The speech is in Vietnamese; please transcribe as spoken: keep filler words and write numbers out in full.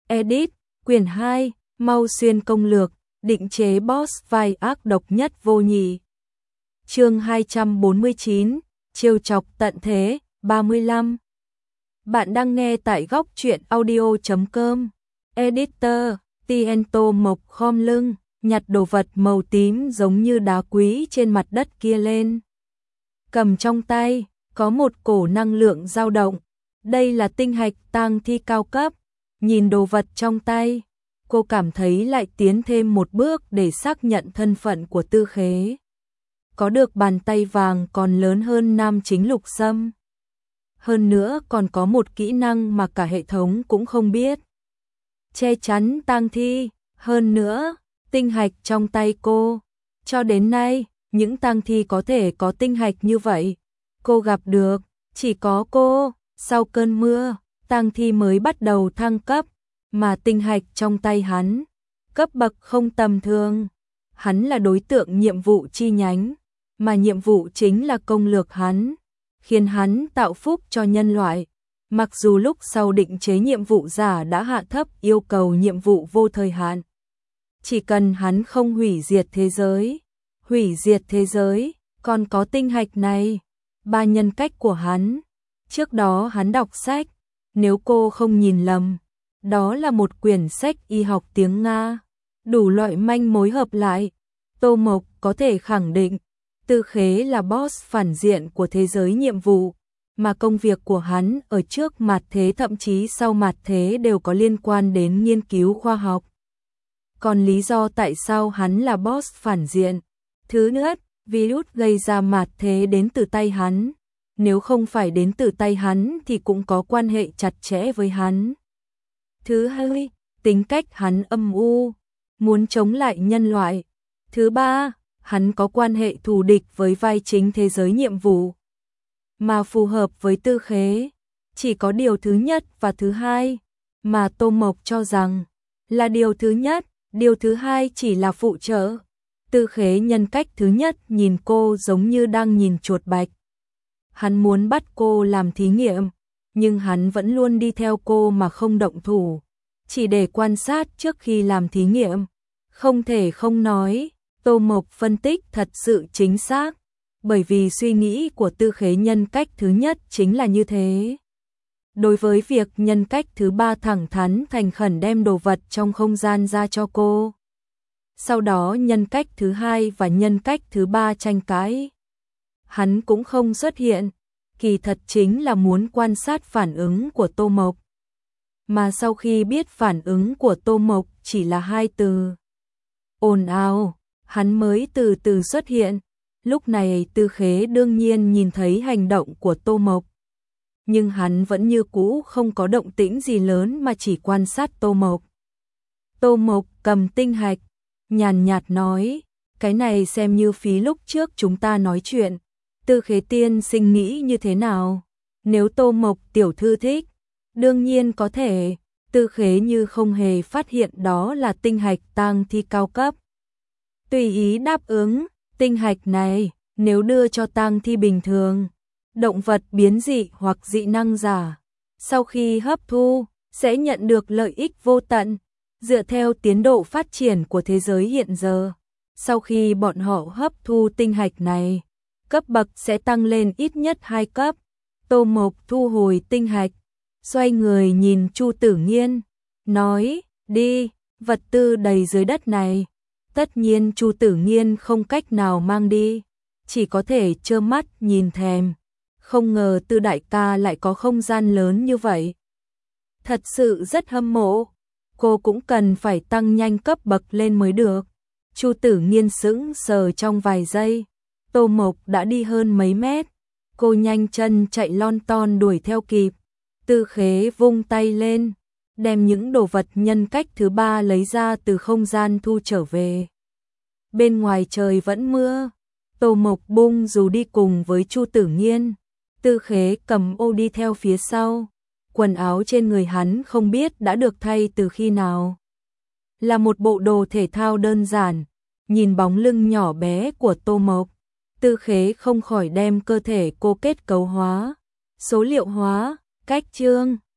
Edit, quyển hai, Mau Xuyên công lược, định chế boss vai ác độc nhất vô nhị. Chương hai trăm bốn mươi chín, trêu chọc tận thế, ba mươi lăm. Bạn đang nghe tại góc truyện audio chấm com. Editor, Tiento Mộc khom lưng, nhặt đồ vật màu tím giống như đá quý trên mặt đất kia lên. Cầm trong tay, có một cổ năng lượng dao động. Đây là tinh hạch tang thi cao cấp. Nhìn đồ vật trong tay, cô cảm thấy lại tiến thêm một bước để xác nhận thân phận của Tư Khế. Có được bàn tay vàng còn lớn hơn nam chính Lục Sâm. Hơn nữa còn có một kỹ năng mà cả hệ thống cũng không biết. Che chắn tang thi, hơn nữa, tinh hạch trong tay cô. Cho đến nay, những tang thi có thể có tinh hạch như vậy. Cô gặp được, chỉ có cô, sau cơn mưa, tang thi mới bắt đầu thăng cấp, mà tinh hạch trong tay hắn, cấp bậc không tầm thường. Hắn là đối tượng nhiệm vụ chi nhánh, mà nhiệm vụ chính là công lược hắn, khiến hắn tạo phúc cho nhân loại. Mặc dù lúc sau định chế nhiệm vụ giả đã hạ thấp yêu cầu nhiệm vụ vô thời hạn. Chỉ cần hắn không hủy diệt thế giới, hủy diệt thế giới, còn có tinh hạch này, ba nhân cách của hắn. Trước đó hắn đọc sách, nếu cô không nhìn lầm, đó là một quyển sách y học tiếng Nga, đủ loại manh mối hợp lại. Tô Mộc có thể khẳng định, Tư Khế là boss phản diện của thế giới nhiệm vụ, mà công việc của hắn ở trước mặt thế thậm chí sau mặt thế đều có liên quan đến nghiên cứu khoa học. Còn lý do tại sao hắn là boss phản diện? Thứ nhất, virus gây ra mặt thế đến từ tay hắn. Nếu không phải đến từ tay hắn thì cũng có quan hệ chặt chẽ với hắn. Thứ hai, tính cách hắn âm u, muốn chống lại nhân loại. Thứ ba, hắn có quan hệ thù địch với vai chính thế giới nhiệm vụ. Mà phù hợp với Tư Khế, chỉ có điều thứ nhất và thứ hai, mà Tô Mộc cho rằng là điều thứ nhất, điều thứ hai chỉ là phụ trợ. Tư Khế nhân cách thứ nhất nhìn cô giống như đang nhìn chuột bạch. Hắn muốn bắt cô làm thí nghiệm, nhưng hắn vẫn luôn đi theo cô mà không động thủ, chỉ để quan sát trước khi làm thí nghiệm. Không thể không nói, Tô Mộc phân tích thật sự chính xác, bởi vì suy nghĩ của Tư Khế nhân cách thứ nhất chính là như thế. Đối với việc nhân cách thứ ba thẳng thắn thành khẩn đem đồ vật trong không gian ra cho cô. Sau đó nhân cách thứ hai và nhân cách thứ ba tranh cãi. Hắn cũng không xuất hiện, kỳ thật chính là muốn quan sát phản ứng của Tô Mộc. Mà sau khi biết phản ứng của Tô Mộc chỉ là hai từ ồn ào, hắn mới từ từ xuất hiện. Lúc này Tư Khế đương nhiên nhìn thấy hành động của Tô Mộc. Nhưng hắn vẫn như cũ không có động tĩnh gì lớn mà chỉ quan sát Tô Mộc. Tô Mộc cầm tinh hạch, nhàn nhạt nói, cái này xem như phí lúc trước chúng ta nói chuyện. Tư Khế tiên sinh nghĩ như thế nào? Nếu Tô Mộc tiểu thư thích, đương nhiên có thể. Tư Khế như không hề phát hiện đó là tinh hạch tang thi cao cấp. Tùy ý đáp ứng, tinh hạch này, nếu đưa cho tang thi bình thường, động vật biến dị hoặc dị năng giả, sau khi hấp thu, sẽ nhận được lợi ích vô tận. Dựa theo tiến độ phát triển của thế giới hiện giờ, sau khi bọn họ hấp thu tinh hạch này, cấp bậc sẽ tăng lên ít nhất hai cấp. Tô Mộc thu hồi tinh hạch, xoay người nhìn Chu Tử Nghiên, nói, đi, vật tư đầy dưới đất này. Tất nhiên Chu Tử Nghiên không cách nào mang đi, chỉ có thể trơ mắt nhìn thèm. Không ngờ Tư đại ca lại có không gian lớn như vậy. Thật sự rất hâm mộ, cô cũng cần phải tăng nhanh cấp bậc lên mới được. Chu Tử Nghiên sững sờ trong vài giây, Tô Mộc đã đi hơn mấy mét, cô nhanh chân chạy lon ton đuổi theo kịp. Tư Khế vung tay lên, đem những đồ vật nhân cách thứ ba lấy ra từ không gian thu trở về. Bên ngoài trời vẫn mưa, Tô Mộc bung dù đi cùng với Chu Tử Nghiên. Tư Khế cầm ô đi theo phía sau, quần áo trên người hắn không biết đã được thay từ khi nào. Là một bộ đồ thể thao đơn giản, nhìn bóng lưng nhỏ bé của Tô Mộc, Tư Khế không khỏi đem cơ thể cô kết cấu hóa, số liệu hóa, cách chương.